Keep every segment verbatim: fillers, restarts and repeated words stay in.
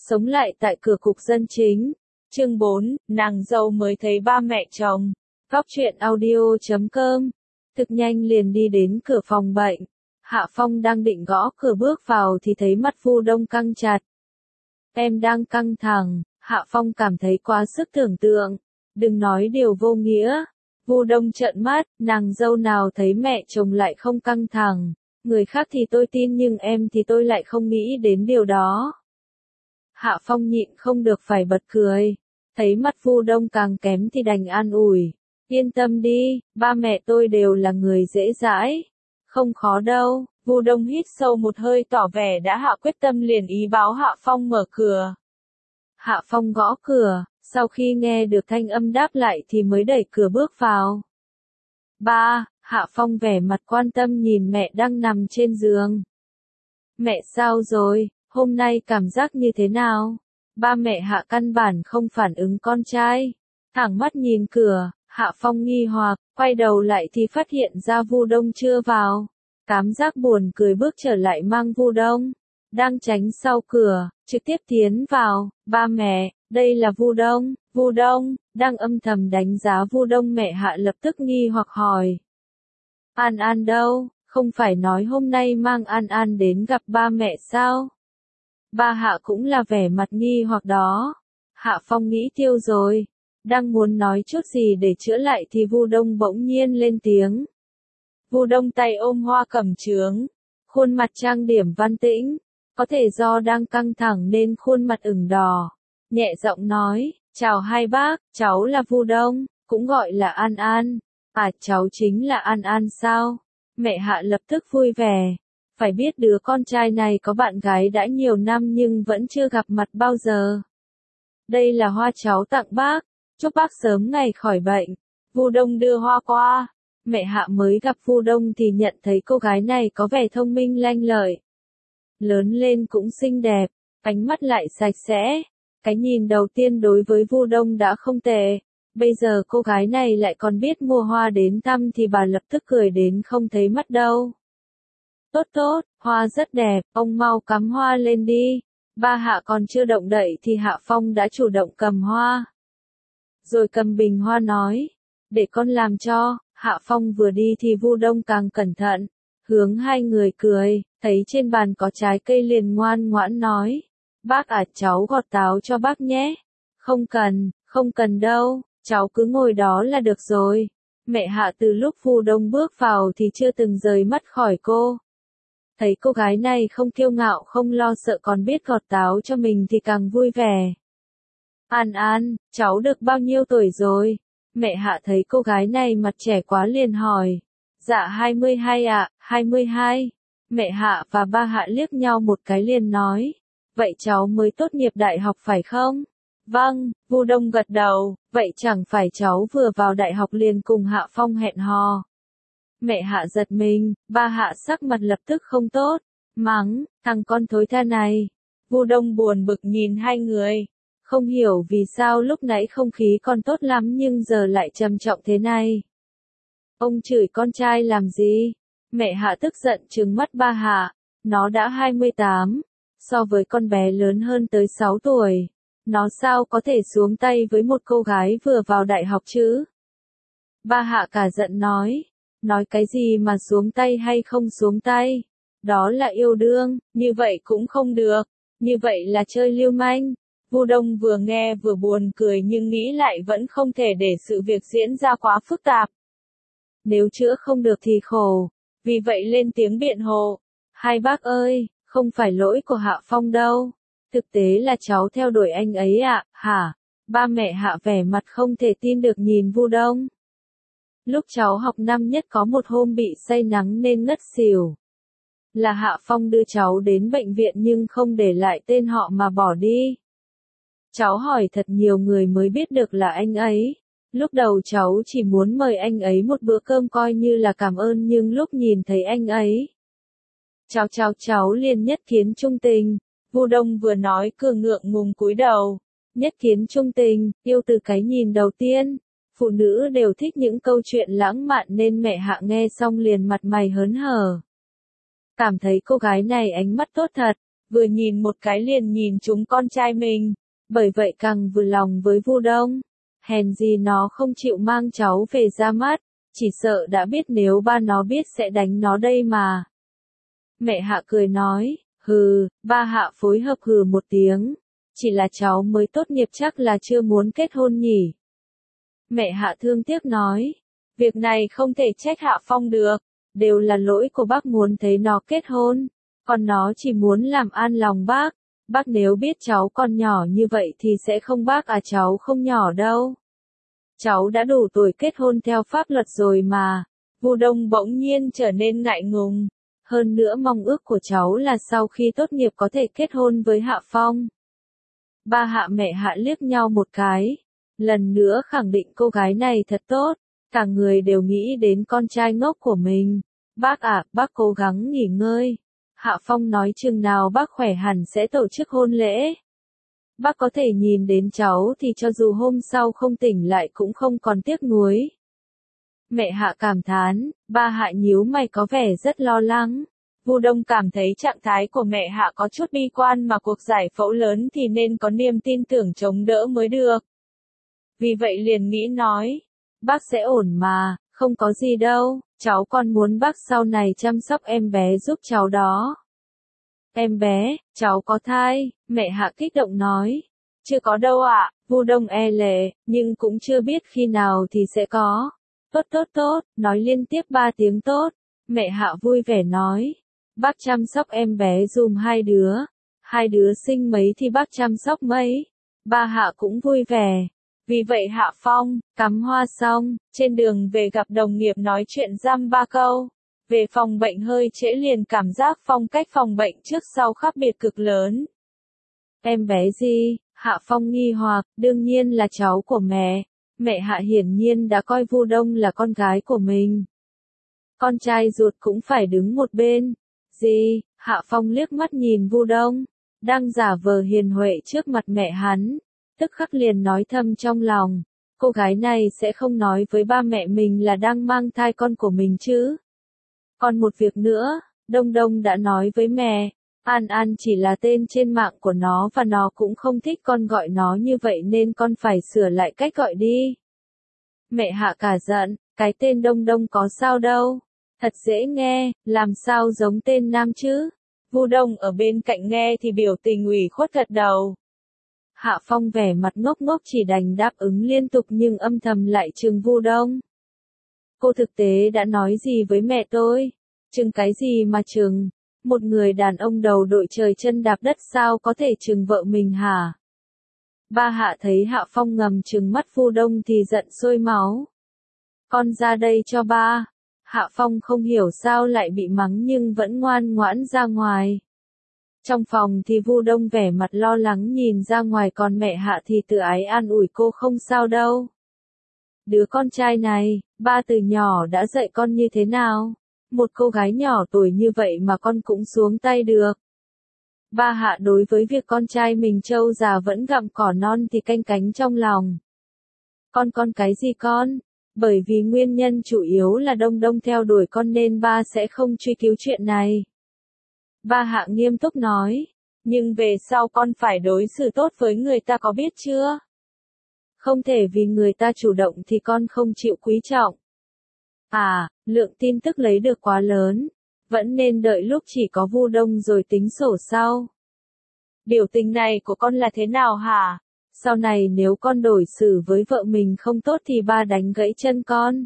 Sống lại tại cửa cục dân chính. Chương bốn, nàng dâu mới thấy ba mẹ chồng. Góc truyện audio chấm com. Thực nhanh liền đi đến cửa phòng bệnh. Hạ Phong đang định gõ cửa bước vào thì thấy mắt Vu Đông căng chặt. Em đang căng thẳng, Hạ Phong cảm thấy quá sức tưởng tượng. Đừng nói điều vô nghĩa. Vu Đông trợn mắt, nàng dâu nào thấy mẹ chồng lại không căng thẳng. Người khác thì tôi tin nhưng em thì tôi lại không nghĩ đến điều đó. Hạ Phong nhịn không được phải bật cười. Thấy mắt Vu Đông càng kém thì đành an ủi. Yên tâm đi, ba mẹ tôi đều là người dễ dãi. Không khó đâu. Vu Đông hít sâu một hơi tỏ vẻ đã hạ quyết tâm liền ý báo Hạ Phong mở cửa. Hạ Phong gõ cửa, sau khi nghe được thanh âm đáp lại thì mới đẩy cửa bước vào. Ba, Hạ Phong vẻ mặt quan tâm nhìn mẹ đang nằm trên giường. Mẹ sao rồi, hôm nay cảm giác như thế nào? Ba mẹ Hạ căn bản không phản ứng con trai. Thẳng mắt nhìn cửa, Hạ Phong nghi hoặc, quay đầu lại thì phát hiện ra Vu Đông chưa vào. Cảm giác buồn cười bước trở lại mang Vu Đông. Đang tránh sau cửa, trực tiếp tiến vào. Ba mẹ, đây là Vu Đông. Vu Đông, đang âm thầm đánh giá Vu Đông mẹ Hạ lập tức nghi hoặc hỏi. An An đâu, không phải nói hôm nay mang An An đến gặp ba mẹ sao? Ba Hạ cũng là vẻ mặt nghi hoặc đó. Hạ Phong nghĩ tiêu rồi. Đang muốn nói chút gì để chữa lại thì Vu Đông bỗng nhiên lên tiếng. Vu Đông tay ôm hoa cẩm chướng, khuôn mặt trang điểm văn tĩnh, có thể do đang căng thẳng nên khuôn mặt ửng đỏ, nhẹ giọng nói, chào hai bác, cháu là Vu Đông, cũng gọi là An An. À, cháu chính là An An sao? Mẹ Hạ lập tức vui vẻ, phải biết đứa con trai này có bạn gái đã nhiều năm nhưng vẫn chưa gặp mặt bao giờ. Đây là hoa cháu tặng bác, chúc bác sớm ngày khỏi bệnh. Vu Đông đưa hoa qua. Mẹ Hạ mới gặp Vu Đông thì nhận thấy cô gái này có vẻ thông minh lanh lợi. Lớn lên cũng xinh đẹp, ánh mắt lại sạch sẽ. Cái nhìn đầu tiên đối với Vu Đông đã không tệ. Bây giờ cô gái này lại còn biết mua hoa đến thăm thì bà lập tức cười đến không thấy mắt đâu. Tốt tốt, hoa rất đẹp, ông mau cắm hoa lên đi. Ba Hạ còn chưa động đậy thì Hạ Phong đã chủ động cầm hoa. Rồi cầm bình hoa nói, để con làm cho. Hạ Phong vừa đi thì Vu Đông càng cẩn thận, hướng hai người cười, thấy trên bàn có trái cây liền ngoan ngoãn nói, bác à cháu gọt táo cho bác nhé. Không cần, không cần đâu, cháu cứ ngồi đó là được rồi. Mẹ Hạ từ lúc Vu Đông bước vào thì chưa từng rời mắt khỏi cô. Thấy cô gái này không kiêu ngạo không lo sợ còn biết gọt táo cho mình thì càng vui vẻ. An An, cháu được bao nhiêu tuổi rồi? Mẹ Hạ thấy cô gái này mặt trẻ quá liền hỏi. Dạ hai mươi hai ạ, hai mươi hai. Mẹ Hạ và ba Hạ liếc nhau một cái liền nói. Vậy cháu mới tốt nghiệp đại học phải không? Vâng, Vu Đông gật đầu, vậy chẳng phải cháu vừa vào đại học liền cùng Hạ Phong hẹn hò. Mẹ Hạ giật mình, ba Hạ sắc mặt lập tức không tốt, mắng, thằng con thối tha này. Vu Đông buồn bực nhìn hai người. Không hiểu vì sao lúc nãy không khí còn tốt lắm nhưng giờ lại trầm trọng thế này. Ông chửi con trai làm gì? Mẹ Hạ tức giận trừng mắt ba Hạ. Nó đã hai mươi tám, so với con bé lớn hơn tới sáu tuổi. Nó sao có thể xuống tay với một cô gái vừa vào đại học chứ? Ba Hạ cả giận nói. Nói cái gì mà xuống tay hay không xuống tay? Đó là yêu đương, như vậy cũng không được. Như vậy là chơi lưu manh. Vu Đông vừa nghe vừa buồn cười nhưng nghĩ lại vẫn không thể để sự việc diễn ra quá phức tạp. Nếu chữa không được thì khổ, vì vậy lên tiếng biện hộ. Hai bác ơi, không phải lỗi của Hạ Phong đâu. Thực tế là cháu theo đuổi anh ấy ạ, à, hả? Ba mẹ Hạ vẻ mặt không thể tin được nhìn Vu Đông. Lúc cháu học năm nhất có một hôm bị say nắng nên ngất xỉu. Là Hạ Phong đưa cháu đến bệnh viện nhưng không để lại tên họ mà bỏ đi. Cháu hỏi thật nhiều người mới biết được là anh ấy. Lúc đầu cháu chỉ muốn mời anh ấy một bữa cơm coi như là cảm ơn nhưng lúc nhìn thấy anh ấy. Cháu cháu cháu liền nhất kiến trung tình. Vu Đông vừa nói cười ngượng ngùng cúi đầu. Nhất kiến trung tình, yêu từ cái nhìn đầu tiên. Phụ nữ đều thích những câu chuyện lãng mạn nên mẹ Hạ nghe xong liền mặt mày hớn hở. Cảm thấy cô gái này ánh mắt tốt thật. vừa nhìn một cái liền nhìn trúng con trai mình, bởi vậy càng vừa lòng với Vu Đông. Hèn gì nó không chịu mang cháu về ra mắt, chỉ sợ đã biết nếu ba nó biết sẽ đánh nó đây mà. Mẹ Hạ cười nói, hừ, ba Hạ phối hợp hừ một tiếng, chỉ là cháu mới tốt nghiệp chắc là chưa muốn kết hôn nhỉ. Mẹ Hạ thương tiếc nói, việc này không thể trách Hạ Phong được, đều là lỗi của bác muốn thấy nó kết hôn, còn nó chỉ muốn làm an lòng bác. Bác nếu biết cháu còn nhỏ như vậy thì sẽ không bác à, cháu không nhỏ đâu. Cháu đã đủ tuổi kết hôn theo pháp luật rồi mà. Vu Đông bỗng nhiên trở nên ngại ngùng. Hơn nữa mong ước của cháu là sau khi tốt nghiệp có thể kết hôn với Hạ Phong. Ba Hạ mẹ Hạ liếc nhau một cái. Lần nữa khẳng định cô gái này thật tốt. Cả người đều nghĩ đến con trai ngốc của mình. Bác ạ, bác cố gắng nghỉ ngơi. Hạ Phong nói chừng nào bác khỏe hẳn sẽ tổ chức hôn lễ. Bác có thể nhìn đến cháu thì cho dù hôm sau không tỉnh lại cũng không còn tiếc nuối. Mẹ Hạ cảm thán, ba Hạ nhíu mày có vẻ rất lo lắng. Vu Đông cảm thấy trạng thái của mẹ Hạ có chút bi quan mà cuộc giải phẫu lớn thì nên có niềm tin tưởng chống đỡ mới được. Vì vậy liền nghĩ nói, bác sẽ ổn mà, không có gì đâu, cháu còn muốn bác sau này chăm sóc em bé giúp cháu đó. Em bé, cháu có thai, mẹ Hạ kích động nói. Chưa có đâu ạ, Vu Đông e lệ, nhưng cũng chưa biết khi nào thì sẽ có. Tốt tốt tốt, nói liên tiếp ba tiếng tốt. Mẹ Hạ vui vẻ nói. Bác chăm sóc em bé dùm hai đứa. Hai đứa sinh mấy thì bác chăm sóc mấy. Ba Hạ cũng vui vẻ. Vì vậy Hạ Phong, cắm hoa xong, trên đường về gặp đồng nghiệp nói chuyện dăm ba câu. Về phòng bệnh hơi trễ liền cảm giác phong cách phòng bệnh trước sau khác biệt cực lớn. Em bé gì? Hạ Phong nghi hoặc, đương nhiên là cháu của mẹ. Mẹ Hạ hiển nhiên đã coi Vu Đông là con gái của mình. Con trai ruột cũng phải đứng một bên. Gì? Hạ Phong liếc mắt nhìn Vu Đông, đang giả vờ hiền huệ trước mặt mẹ hắn. Tức khắc liền nói thầm trong lòng, cô gái này sẽ không nói với ba mẹ mình là đang mang thai con của mình chứ. Còn một việc nữa, Đông Đông đã nói với mẹ, An An chỉ là tên trên mạng của nó và nó cũng không thích con gọi nó như vậy nên con phải sửa lại cách gọi đi. Mẹ Hạ cả giận, cái tên Đông Đông có sao đâu, thật dễ nghe, làm sao giống tên nam chứ. Vu Đông ở bên cạnh nghe thì biểu tình ủy khuất gật đầu. Hạ Phong vẻ mặt ngốc ngốc chỉ đành đáp ứng liên tục nhưng âm thầm lại trừng Vu Đông. Cô thực tế đã nói gì với mẹ tôi? Trừng cái gì mà trừng? Một người đàn ông đầu đội trời chân đạp đất sao có thể trừng vợ mình hả? Ba Hạ thấy Hạ Phong ngầm trừng mắt Vu Đông thì giận sôi máu. Con ra đây cho ba. Hạ Phong không hiểu sao lại bị mắng nhưng vẫn ngoan ngoãn ra ngoài. Trong phòng thì Vu Đông vẻ mặt lo lắng nhìn ra ngoài còn mẹ Hạ thì tự ái an ủi cô không sao đâu. Đứa con trai này, ba từ nhỏ đã dạy con như thế nào? Một cô gái nhỏ tuổi như vậy mà con cũng xuống tay được. Ba Hạ đối với việc con trai mình trâu già vẫn gặm cỏ non thì canh cánh trong lòng. Con con cái gì con? Bởi vì nguyên nhân chủ yếu là Đông Đông theo đuổi con nên ba sẽ không truy cứu chuyện này. Ba Hạ nghiêm túc nói, nhưng về sau con phải đối xử tốt với người ta có biết chưa? Không thể vì người ta chủ động thì con không chịu quý trọng. À, lượng tin tức lấy được quá lớn, vẫn nên đợi lúc chỉ có Vu Đông rồi tính sổ sau. Biểu tình này của con là thế nào hả? Sau này nếu con đổi xử với vợ mình không tốt thì ba đánh gãy chân con.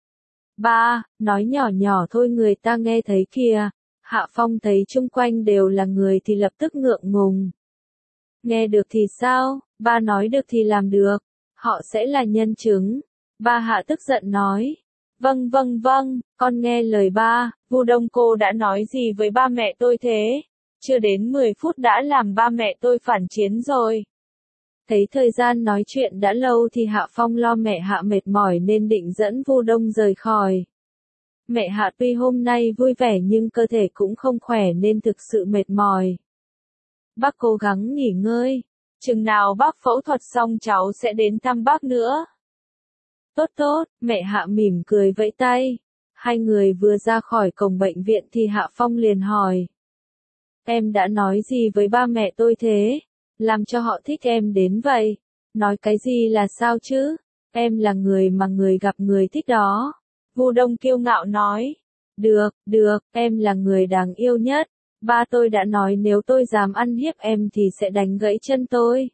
Ba, nói nhỏ nhỏ thôi người ta nghe thấy kìa. Hạ Phong thấy chung quanh đều là người thì lập tức ngượng ngùng. Nghe được thì sao, ba nói được thì làm được, họ sẽ là nhân chứng. Ba Hạ tức giận nói. Vâng vâng vâng, con nghe lời ba. Vu Đông cô đã nói gì với ba mẹ tôi thế? Chưa đến mười phút đã làm ba mẹ tôi phản chiến rồi. Thấy thời gian nói chuyện đã lâu thì Hạ Phong lo mẹ Hạ mệt mỏi nên định dẫn Vu Đông rời khỏi. Mẹ Hạ tuy hôm nay vui vẻ nhưng cơ thể cũng không khỏe nên thực sự mệt mỏi. Bác cố gắng nghỉ ngơi. Chừng nào bác phẫu thuật xong cháu sẽ đến thăm bác nữa. Tốt tốt, mẹ Hạ mỉm cười vẫy tay. Hai người vừa ra khỏi cổng bệnh viện thì Hạ Phong liền hỏi. Em đã nói gì với ba mẹ tôi thế? Làm cho họ thích em đến vậy? Nói cái gì là sao chứ? Em là người mà người gặp người thích đó. Vu Đông kiêu ngạo nói. Được, được, em là người đáng yêu nhất. Ba tôi đã nói nếu tôi dám ăn hiếp em thì sẽ đánh gãy chân tôi.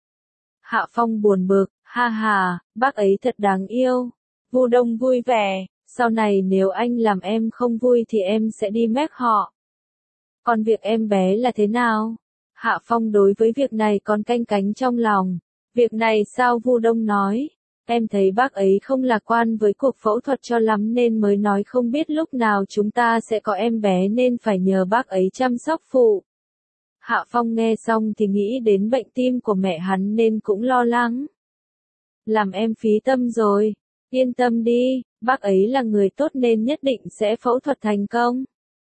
Hạ Phong buồn bực, ha ha, bác ấy thật đáng yêu. Vu Đông vui vẻ, sau này nếu anh làm em không vui thì em sẽ đi mép họ. Còn việc em bé là thế nào? Hạ Phong đối với việc này còn canh cánh trong lòng. Việc này sao? Vu Đông nói. Em thấy bác ấy không lạc quan với cuộc phẫu thuật cho lắm nên mới nói không biết lúc nào chúng ta sẽ có em bé nên phải nhờ bác ấy chăm sóc phụ. Hạ Phong nghe xong thì nghĩ đến bệnh tim của mẹ hắn nên cũng lo lắng. Làm em phí tâm rồi. Yên tâm đi, bác ấy là người tốt nên nhất định sẽ phẫu thuật thành công.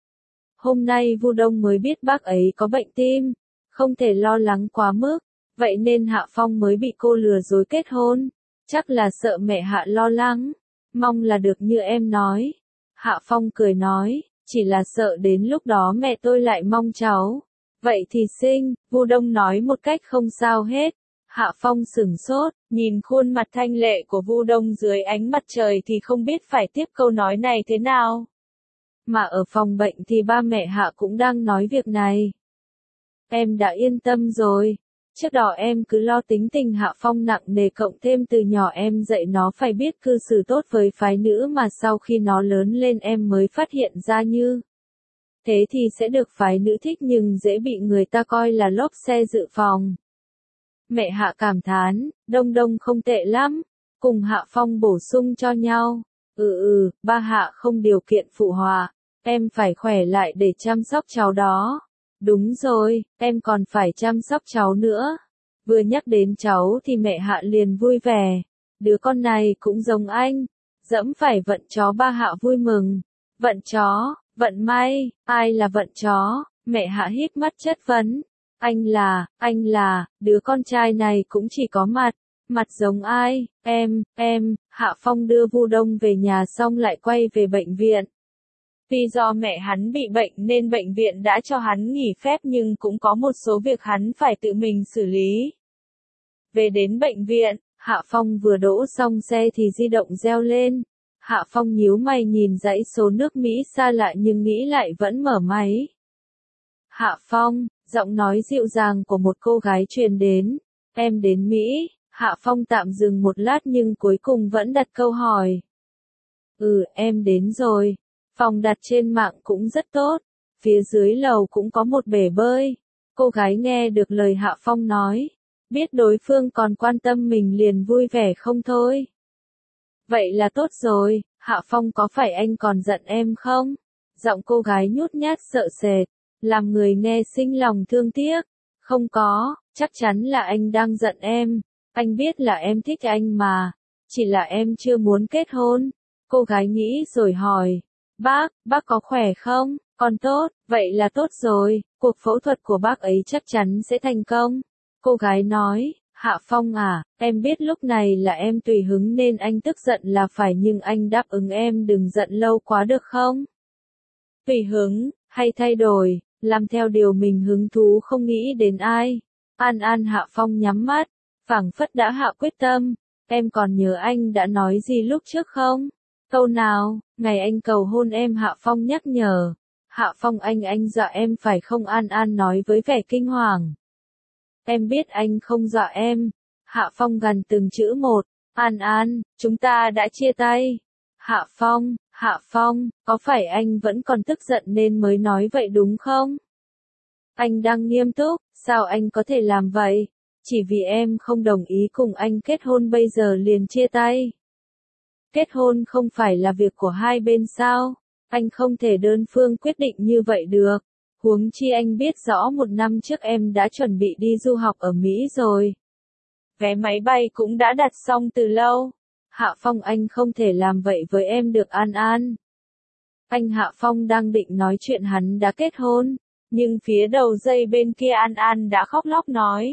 Hôm nay Vu Đông mới biết bác ấy có bệnh tim, không thể lo lắng quá mức, vậy nên Hạ Phong mới bị cô lừa dối kết hôn. Chắc là sợ mẹ Hạ lo lắng, mong là được như em nói. Hạ Phong cười nói, chỉ là sợ đến lúc đó mẹ tôi lại mong cháu. Vậy thì sinh, Vu Đông nói một cách không sao hết. Hạ Phong sửng sốt, nhìn khuôn mặt thanh lệ của Vu Đông dưới ánh mặt trời thì không biết phải tiếp câu nói này thế nào. Mà ở phòng bệnh thì ba mẹ Hạ cũng đang nói việc này. Em đã yên tâm rồi. Trước đó em cứ lo tính tình Hạ Phong nặng nề cộng thêm từ nhỏ em dạy nó phải biết cư xử tốt với phái nữ mà sau khi nó lớn lên em mới phát hiện ra như. Thế thì sẽ được phái nữ thích nhưng dễ bị người ta coi là lốp xe dự phòng. Mẹ Hạ cảm thán, Đông Đông không tệ lắm. Cùng Hạ Phong bổ sung cho nhau. Ừ ừ, ba Hạ không điều kiện phụ họa. Em phải khỏe lại để chăm sóc cháu đó. Đúng rồi, em còn phải chăm sóc cháu nữa. Vừa nhắc đến cháu thì mẹ Hạ liền vui vẻ. Đứa con này cũng giống anh. Dẫm phải vận chó. Ba Hạ vui mừng. Vận chó, vận may, ai là vận chó? Mẹ Hạ híp mắt chất vấn. Anh là, anh là, đứa con trai này cũng chỉ có mặt. Mặt giống ai? Em, em. Hạ Phong đưa Vu Đông về nhà xong lại quay về bệnh viện. Vì do mẹ hắn bị bệnh nên bệnh viện đã cho hắn nghỉ phép nhưng cũng có một số việc hắn phải tự mình xử lý. Về đến bệnh viện, Hạ Phong vừa đỗ xong xe thì di động reo lên. Hạ Phong nhíu mày nhìn dãy số nước Mỹ xa lạ nhưng nghĩ lại vẫn mở máy. Hạ Phong, giọng nói dịu dàng của một cô gái truyền đến. Em đến Mỹ. Hạ Phong tạm dừng một lát nhưng cuối cùng vẫn đặt câu hỏi. Ừ, em đến rồi. Phòng đặt trên mạng cũng rất tốt. Phía dưới lầu cũng có một bể bơi. Cô gái nghe được lời Hạ Phong nói. Biết đối phương còn quan tâm mình liền vui vẻ không thôi. Vậy là tốt rồi, Hạ Phong có phải anh còn giận em không? Giọng cô gái nhút nhát sợ sệt, làm người nghe sinh lòng thương tiếc. Không có, chắc chắn là anh đang giận em. Anh biết là em thích anh mà. Chỉ là em chưa muốn kết hôn. Cô gái nghĩ rồi hỏi. Bác, bác có khỏe không? Còn tốt, vậy là tốt rồi. Cuộc phẫu thuật của bác ấy chắc chắn sẽ thành công. Cô gái nói. Hạ Phong à, em biết lúc này là em tùy hứng nên anh tức giận là phải nhưng anh đáp ứng em đừng giận lâu quá được không? Tùy hứng, hay thay đổi, làm theo điều mình hứng thú không nghĩ đến ai. An An. Hạ Phong nhắm mắt, phảng phất đã hạ quyết tâm. Em còn nhớ anh đã nói gì lúc trước không? Câu nào? Ngày anh cầu hôn em. Hạ Phong nhắc nhở. Hạ Phong anh anh dọa em phải không? An An nói với vẻ kinh hoàng. Em biết anh không dọa em. Hạ Phong gằn từng chữ một. An An, chúng ta đã chia tay. Hạ Phong, Hạ Phong, có phải anh vẫn còn tức giận nên mới nói vậy đúng không? Anh đang nghiêm túc, sao anh có thể làm vậy? Chỉ vì em không đồng ý cùng anh kết hôn bây giờ liền chia tay. Kết hôn không phải là việc của hai bên sao? Anh không thể đơn phương quyết định như vậy được. Huống chi anh biết rõ một năm trước em đã chuẩn bị đi du học ở Mỹ rồi. Vé máy bay cũng đã đặt xong từ lâu. Hạ Phong anh không thể làm vậy với em được An An. Anh Hạ Phong đang định nói chuyện hắn đã kết hôn. Nhưng phía đầu dây bên kia An An đã khóc lóc nói.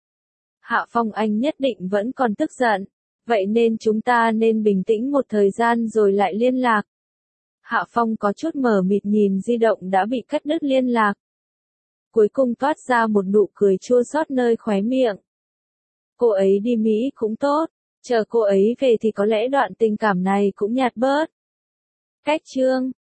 Hạ Phong anh nhất định vẫn còn tức giận. Vậy nên chúng ta nên bình tĩnh một thời gian rồi lại liên lạc. Hạ Phong có chút mờ mịt nhìn di động đã bị cắt đứt liên lạc. cuối cùng toát ra một nụ cười chua xót nơi khóe miệng. Cô ấy đi Mỹ cũng tốt, chờ cô ấy về thì có lẽ đoạn tình cảm này cũng nhạt bớt. Cách chương